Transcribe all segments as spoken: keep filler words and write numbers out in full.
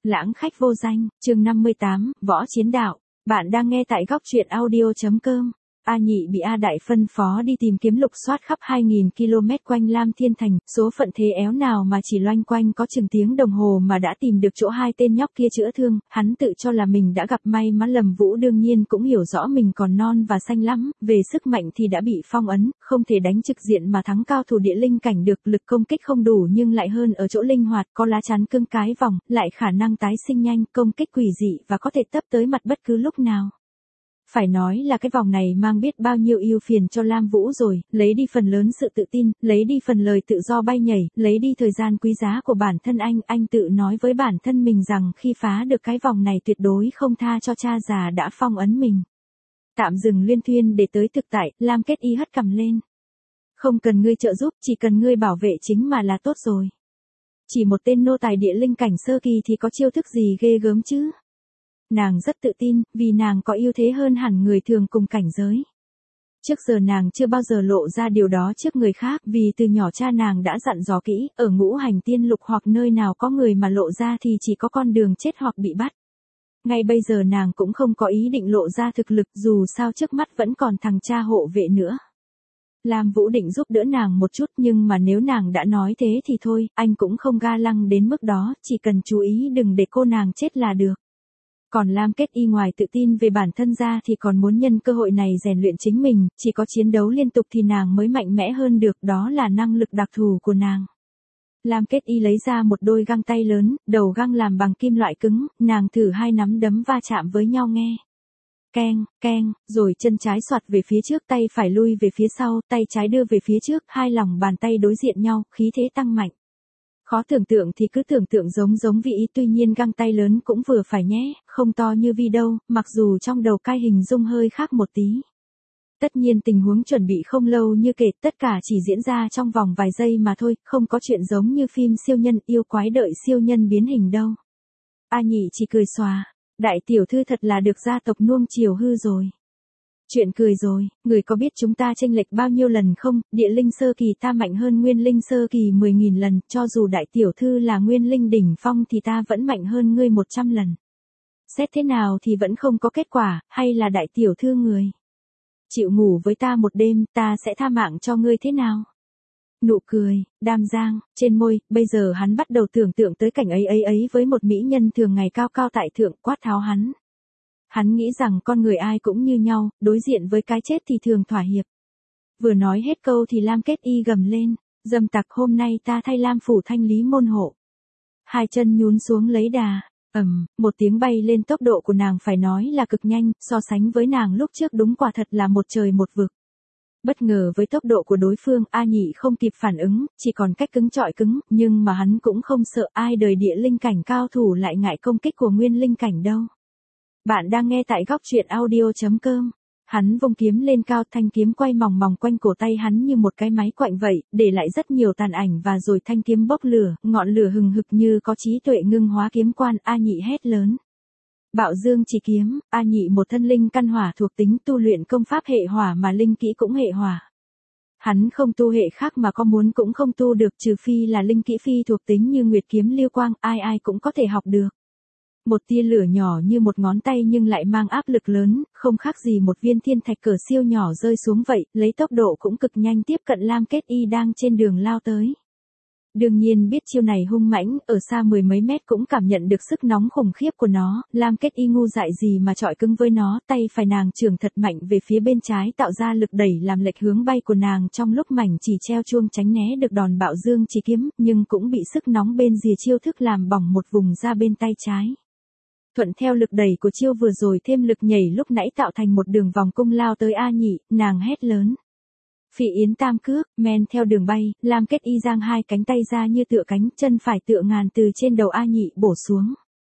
Lãng khách vô danh, chương năm mươi tám, võ chiến đạo. Bạn đang nghe tại góc truyện audio chấm com. A Nhị bị A Đại phân phó đi tìm kiếm lục soát khắp hai nghìn ki lô mét quanh Lam Thiên Thành, số phận thế éo nào mà chỉ loanh quanh có chừng tiếng đồng hồ mà đã tìm được chỗ hai tên nhóc kia chữa thương, hắn tự cho là mình đã gặp may mắn. Lâm Vũ đương nhiên cũng hiểu rõ mình còn non và xanh lắm, về sức mạnh thì đã bị phong ấn, không thể đánh trực diện mà thắng cao thủ địa linh cảnh được, lực công kích không đủ nhưng lại hơn ở chỗ linh hoạt, có lá chắn cương cái vòng, lại khả năng tái sinh nhanh, công kích quỷ dị và có thể tấp tới mặt bất cứ lúc nào. Phải nói là cái vòng này mang biết bao nhiêu ưu phiền cho Lam Vũ rồi, lấy đi phần lớn sự tự tin, lấy đi phần lời tự do bay nhảy, lấy đi thời gian quý giá của bản thân anh, anh tự nói với bản thân mình rằng khi phá được cái vòng này tuyệt đối không tha cho cha già đã phong ấn mình. Tạm dừng luyên thuyên để tới thực tại, Lam Kết Y hất cằm lên. Không cần ngươi trợ giúp, chỉ cần ngươi bảo vệ chính mà là tốt rồi. Chỉ một tên nô tài địa linh cảnh sơ kỳ thì có chiêu thức gì ghê gớm chứ? Nàng rất tự tin, vì nàng có ưu thế hơn hẳn người thường cùng cảnh giới. Trước giờ nàng chưa bao giờ lộ ra điều đó trước người khác, vì từ nhỏ cha nàng đã dặn dò kỹ, ở ngũ hành tiên lục hoặc nơi nào có người mà lộ ra thì chỉ có con đường chết hoặc bị bắt. Ngay bây giờ nàng cũng không có ý định lộ ra thực lực, dù sao trước mắt vẫn còn thằng cha hộ vệ nữa. Lam Vũ định giúp đỡ nàng một chút, nhưng mà nếu nàng đã nói thế thì thôi, anh cũng không ga lăng đến mức đó, chỉ cần chú ý đừng để cô nàng chết là được. Còn Lam Kết Y ngoài tự tin về bản thân ra thì còn muốn nhân cơ hội này rèn luyện chính mình, chỉ có chiến đấu liên tục thì nàng mới mạnh mẽ hơn được, đó là năng lực đặc thù của nàng. Lam Kết Y lấy ra một đôi găng tay lớn, đầu găng làm bằng kim loại cứng, nàng thử hai nắm đấm va chạm với nhau nghe. Keng, keng, rồi chân trái xoạt về phía trước, tay phải lui về phía sau, tay trái đưa về phía trước, hai lòng bàn tay đối diện nhau, khí thế tăng mạnh. Khó tưởng tượng thì cứ tưởng tượng giống giống vị ý, tuy nhiên găng tay lớn cũng vừa phải nhé, không to như vi đâu, mặc dù trong đầu cai hình dung hơi khác một tí. Tất nhiên tình huống chuẩn bị không lâu như kể, tất cả chỉ diễn ra trong vòng vài giây mà thôi, không có chuyện giống như phim siêu nhân yêu quái đợi siêu nhân biến hình đâu. A Nhị chỉ cười xòa, đại tiểu thư thật là được gia tộc nuông chiều hư rồi. Chuyện cười rồi, người có biết chúng ta chênh lệch bao nhiêu lần không? Địa linh sơ kỳ ta mạnh hơn nguyên linh sơ kỳ mười nghìn lần, cho dù đại tiểu thư là nguyên linh đỉnh phong thì ta vẫn mạnh hơn ngươi một trăm lần. Xét thế nào thì vẫn không có kết quả, hay là đại tiểu thư người chịu ngủ với ta một đêm, ta sẽ tha mạng cho ngươi thế nào? Nụ cười, đam giang, trên môi, bây giờ hắn bắt đầu tưởng tượng tới cảnh ấy ấy ấy với một mỹ nhân thường ngày cao cao tại thượng quát tháo hắn. Hắn nghĩ rằng con người ai cũng như nhau, đối diện với cái chết thì thường thỏa hiệp. Vừa nói hết câu thì Lam Kết Y gầm lên, dâm tặc, hôm nay ta thay Lam phủ thanh lý môn hộ. Hai chân nhún xuống lấy đà, ầm, một tiếng bay lên, tốc độ của nàng phải nói là cực nhanh, so sánh với nàng lúc trước đúng quả thật là một trời một vực. Bất ngờ với tốc độ của đối phương, A Nhị không kịp phản ứng, chỉ còn cách cứng chọi cứng, nhưng mà hắn cũng không sợ, ai đời địa linh cảnh cao thủ lại ngại công kích của nguyên linh cảnh đâu. Bạn đang nghe tại góc truyện audio chấm com. Hắn vung kiếm lên cao, thanh kiếm quay mòng mòng quanh cổ tay hắn như một cái máy quạnh vậy, để lại rất nhiều tàn ảnh và rồi thanh kiếm bốc lửa, ngọn lửa hừng hực như có trí tuệ ngưng hóa kiếm quan. A Nhị hét lớn. Bạo Dương Chỉ Kiếm, A Nhị một thân linh căn hỏa thuộc tính, tu luyện công pháp hệ hỏa mà linh kỹ cũng hệ hỏa. Hắn không tu hệ khác mà có muốn cũng không tu được, trừ phi là linh kỹ phi thuộc tính như Nguyệt Kiếm Lưu Quang, ai ai cũng có thể học được. Một tia lửa nhỏ như một ngón tay nhưng lại mang áp lực lớn, không khác gì một viên thiên thạch cỡ siêu nhỏ rơi xuống vậy, lấy tốc độ cũng cực nhanh tiếp cận Lam Kết Y đang trên đường lao tới. Đương nhiên biết chiêu này hung mãnh, ở xa mười mấy mét cũng cảm nhận được sức nóng khủng khiếp của nó, Lam Kết Y ngu dại gì mà chọi cứng với nó, tay phải nàng chưởng thật mạnh về phía bên trái tạo ra lực đẩy làm lệch hướng bay của nàng, trong lúc mảnh chỉ treo chuông tránh né được đòn Bạo Dương Chỉ Kiếm, nhưng cũng bị sức nóng bên rìa chiêu thức làm bỏng một vùng da bên tay trái. Thuận theo lực đẩy của chiêu vừa rồi thêm lực nhảy lúc nãy tạo thành một đường vòng cung lao tới A Nhị, nàng hét lớn. Phỉ Yến Tam Cước, men theo đường bay, Lam Kết Y giang hai cánh tay ra như tựa cánh, chân phải tựa ngàn từ trên đầu A Nhị bổ xuống.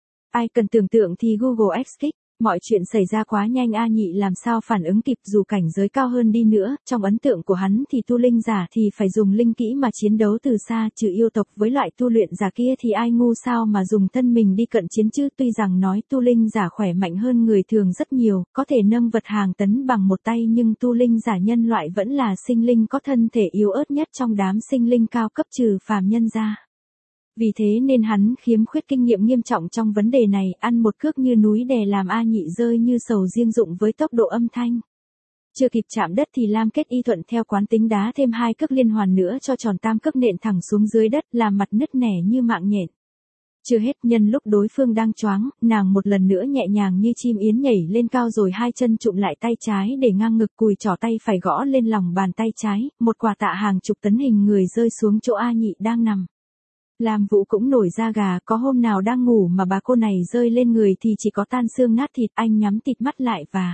Ai cần tưởng tượng thì Google X kích, mọi chuyện xảy ra quá nhanh, A Nhị làm sao phản ứng kịp, dù cảnh giới cao hơn đi nữa, trong ấn tượng của hắn thì tu linh giả thì phải dùng linh kỹ mà chiến đấu từ xa, trừ yêu tộc với loại tu luyện giả kia thì ai ngu sao mà dùng thân mình đi cận chiến chứ, tuy rằng nói tu linh giả khỏe mạnh hơn người thường rất nhiều, có thể nâng vật hàng tấn bằng một tay nhưng tu linh giả nhân loại vẫn là sinh linh có thân thể yếu ớt nhất trong đám sinh linh cao cấp trừ phàm nhân ra. Vì thế nên hắn khiếm khuyết kinh nghiệm nghiêm trọng trong vấn đề này, ăn một cước như núi đè làm A Nhị rơi như sầu riêng dụng với tốc độ âm thanh. Chưa kịp chạm đất thì Lam Kết Y thuận theo quán tính đá thêm hai cước liên hoàn nữa cho tròn tam cước nện thẳng xuống dưới đất, làm mặt nứt nẻ như mạng nhện. Chưa hết, nhân lúc đối phương đang choáng, nàng một lần nữa nhẹ nhàng như chim yến nhảy lên cao rồi hai chân chụm lại tay trái để ngang ngực, cùi trỏ tay phải gõ lên lòng bàn tay trái, một quả tạ hàng chục tấn hình người rơi xuống chỗ A Nhị đang nằm. Lam Vũ cũng nổi da gà, có hôm nào đang ngủ mà bà cô này rơi lên người thì chỉ có tan xương nát thịt, anh nhắm tịt mắt lại và...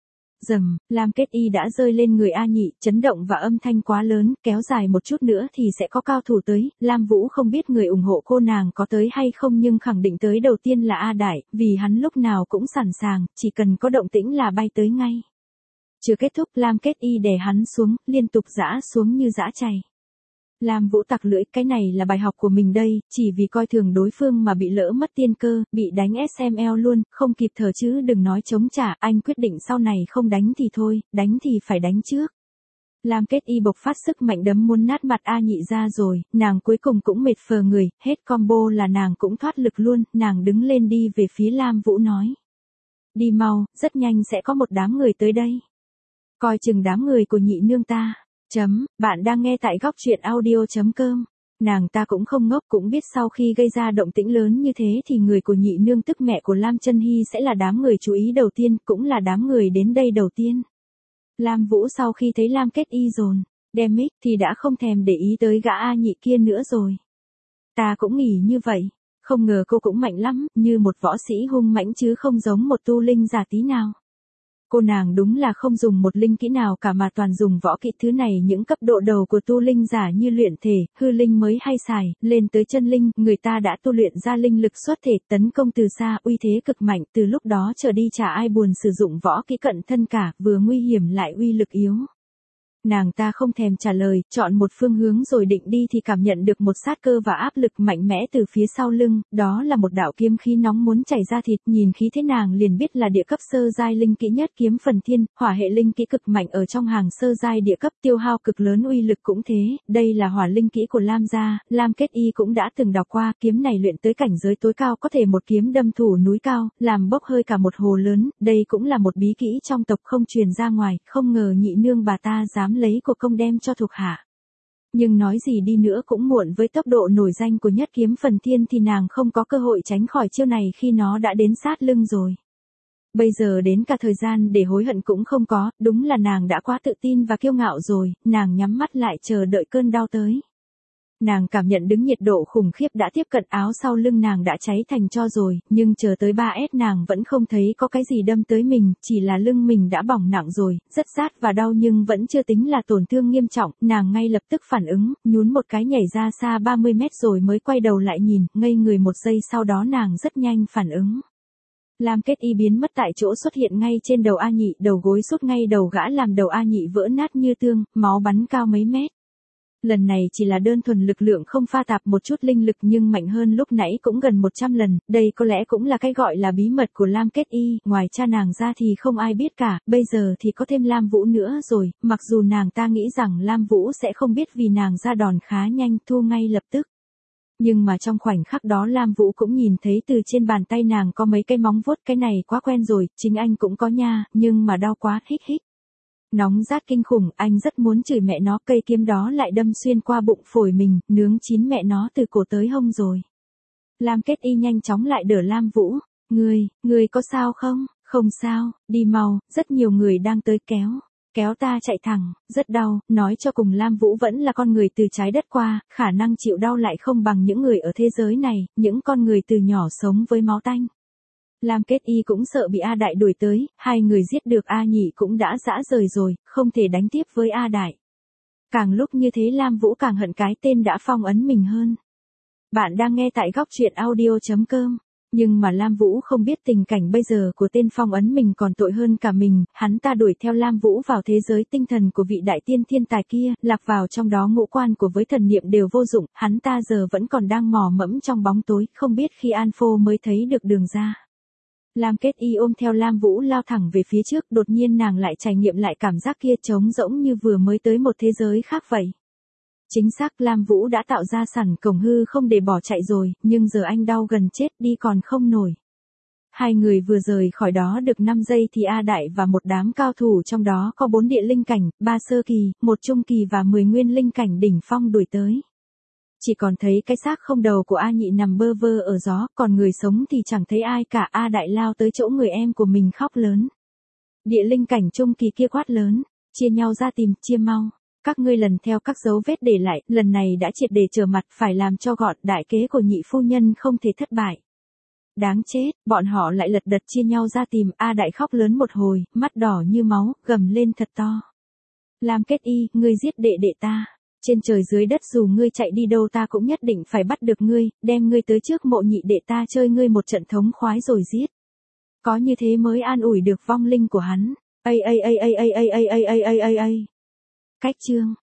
Dầm, Lam Kết Y đã rơi lên người A Nhị, chấn động và âm thanh quá lớn, kéo dài một chút nữa thì sẽ có cao thủ tới. Lam Vũ không biết người ủng hộ cô nàng có tới hay không nhưng khẳng định tới đầu tiên là A Đại, vì hắn lúc nào cũng sẵn sàng, chỉ cần có động tĩnh là bay tới ngay. Chưa kết thúc, Lam Kết Y đè hắn xuống, liên tục giã xuống như giã chày. Lam Vũ tặc lưỡi, cái này là bài học của mình đây, chỉ vì coi thường đối phương mà bị lỡ mất tiên cơ, bị đánh ét em lờ luôn, không kịp thở chứ đừng nói chống trả, anh quyết định sau này không đánh thì thôi, đánh thì phải đánh trước. Lam Kết Y bộc phát sức mạnh đấm muốn nát mặt A Nhị ra rồi, nàng cuối cùng cũng mệt phờ người, hết combo là nàng cũng thoát lực luôn, nàng đứng lên đi về phía Lam Vũ nói. Đi mau, rất nhanh sẽ có một đám người tới đây. Coi chừng đám người của nhị nương ta. Chấm, bạn đang nghe tại góc truyện audio.com. Nàng ta cũng không ngốc, cũng biết sau khi gây ra động tĩnh lớn như thế thì người của nhị nương tức mẹ của Lam Chân Hy sẽ là đám người chú ý đầu tiên, cũng là đám người đến đây đầu tiên. Lam Vũ sau khi thấy Lam Kết Y dồn, đem mic thì đã không thèm để ý tới gã A Nhị kia nữa rồi. Ta cũng nghĩ như vậy, không ngờ cô cũng mạnh lắm, như một võ sĩ hung mãnh chứ không giống một tu linh giả tí nào. Cô nàng đúng là không dùng một linh kỹ nào cả mà toàn dùng võ kỹ, thứ này những cấp độ đầu của tu linh giả như luyện thể, hư linh mới hay xài, lên tới chân linh, người ta đã tu luyện ra linh lực xuất thể, tấn công từ xa, uy thế cực mạnh, từ lúc đó trở đi chả ai buồn sử dụng võ kỹ cận thân cả, vừa nguy hiểm lại uy lực yếu. Nàng ta không thèm trả lời, chọn một phương hướng rồi định đi thì cảm nhận được một sát cơ và áp lực mạnh mẽ từ phía sau lưng, đó là một đạo kiếm khí nóng muốn chảy ra thịt, nhìn khí thế nàng liền biết là địa cấp sơ giai linh kỹ nhất kiếm phần thiên, hỏa hệ linh kỹ cực mạnh ở trong hàng sơ giai địa cấp, tiêu hao cực lớn, uy lực cũng thế, đây là hỏa linh kỹ của Lam gia, Lam Kết Y cũng đã từng đọc qua, kiếm này luyện tới cảnh giới tối cao có thể một kiếm đâm thủ núi cao, làm bốc hơi cả một hồ lớn, đây cũng là một bí kỹ trong tộc không truyền ra ngoài, không ngờ nhị nương bà ta dám lấy của công đem cho thuộc hạ. Nhưng nói gì đi nữa cũng muộn, với tốc độ nổi danh của nhất kiếm phần thiên thì nàng không có cơ hội tránh khỏi chiêu này khi nó đã đến sát lưng rồi. Bây giờ đến cả thời gian để hối hận cũng không có, đúng là nàng đã quá tự tin và kiêu ngạo rồi, nàng nhắm mắt lại chờ đợi cơn đau tới. Nàng cảm nhận đứng nhiệt độ khủng khiếp đã tiếp cận, áo sau lưng nàng đã cháy thành tro rồi, nhưng chờ tới ba S nàng vẫn không thấy có cái gì đâm tới mình, chỉ là lưng mình đã bỏng nặng rồi, rất rát và đau nhưng vẫn chưa tính là tổn thương nghiêm trọng, nàng ngay lập tức phản ứng, nhún một cái nhảy ra xa ba mươi mét rồi mới quay đầu lại nhìn, ngây người một giây sau đó nàng rất nhanh phản ứng. Lam Kết Y biến mất tại chỗ, xuất hiện ngay trên đầu A Nhị, đầu gối sút ngay đầu gã làm đầu A Nhị vỡ nát như tương, máu bắn cao mấy mét. Lần này chỉ là đơn thuần lực lượng không pha tạp một chút linh lực nhưng mạnh hơn lúc nãy cũng gần một trăm lần, đây có lẽ cũng là cái gọi là bí mật của Lam Kết Y, ngoài cha nàng ra thì không ai biết cả, bây giờ thì có thêm Lam Vũ nữa rồi, mặc dù nàng ta nghĩ rằng Lam Vũ sẽ không biết vì nàng ra đòn khá nhanh, thu ngay lập tức. Nhưng mà trong khoảnh khắc đó Lam Vũ cũng nhìn thấy từ trên bàn tay nàng có mấy cây móng vuốt, cái này quá quen rồi, chính anh cũng có nha, nhưng mà đau quá, hích hích. Nóng rát kinh khủng, anh rất muốn chửi mẹ nó, cây kiếm đó lại đâm xuyên qua bụng phổi mình, nướng chín mẹ nó từ cổ tới hông rồi. Lam Kết Y nhanh chóng lại đỡ Lam Vũ, ngươi, ngươi có sao không? Không sao, đi mau, rất nhiều người đang tới kéo. Kéo ta chạy thẳng, rất đau, nói cho cùng Lam Vũ vẫn là con người từ trái đất qua, khả năng chịu đau lại không bằng những người ở thế giới này, những con người từ nhỏ sống với máu tanh. Lam Kết Y cũng sợ bị A Đại đuổi tới, hai người giết được A Nhị cũng đã dã rời rồi, không thể đánh tiếp với A Đại. Càng lúc như thế Lam Vũ càng hận cái tên đã phong ấn mình hơn. Bạn đang nghe tại góc truyện audio.com. Nhưng mà Lam Vũ không biết tình cảnh bây giờ của tên phong ấn mình còn tội hơn cả mình, hắn ta đuổi theo Lam Vũ vào thế giới tinh thần của vị đại tiên thiên tài kia, lạc vào trong đó ngũ quan của với thần niệm đều vô dụng, hắn ta giờ vẫn còn đang mò mẫm trong bóng tối, không biết khi An Phô mới thấy được đường ra. Lam Kết Y ôm theo Lam Vũ lao thẳng về phía trước, đột nhiên nàng lại trải nghiệm lại cảm giác kia trống rỗng như vừa mới tới một thế giới khác vậy. Chính xác, Lam Vũ đã tạo ra sẵn cổng hư không để bỏ chạy rồi, nhưng giờ anh đau gần chết đi còn không nổi. Hai người vừa rời khỏi đó được năm giây thì A Đại và một đám cao thủ trong đó có bốn địa linh cảnh, ba sơ kỳ, một trung kỳ và mười nguyên linh cảnh đỉnh phong đuổi tới. Chỉ còn thấy cái xác không đầu của A Nhị nằm bơ vơ ở gió, còn người sống thì chẳng thấy ai cả. A Đại lao tới chỗ người em của mình khóc lớn. Địa linh cảnh trung kỳ kia quát lớn, chia nhau ra tìm, chia mau. Các ngươi lần theo các dấu vết để lại, lần này đã triệt để trở mặt, phải làm cho gọn, đại kế của nhị phu nhân không thể thất bại. Đáng chết, bọn họ lại lật đật chia nhau ra tìm. A Đại khóc lớn một hồi, mắt đỏ như máu, gầm lên thật to. Lam Kết Y, ngươi giết đệ đệ ta. Trên trời dưới đất dù ngươi chạy đi đâu ta cũng nhất định phải bắt được ngươi, đem ngươi tới trước mộ nhị đệ ta chơi ngươi một trận thống khoái rồi giết. Có như thế mới an ủi được vong linh của hắn. Ây ây ây ây ây ây ây ây ây ây ây ây. Cách chương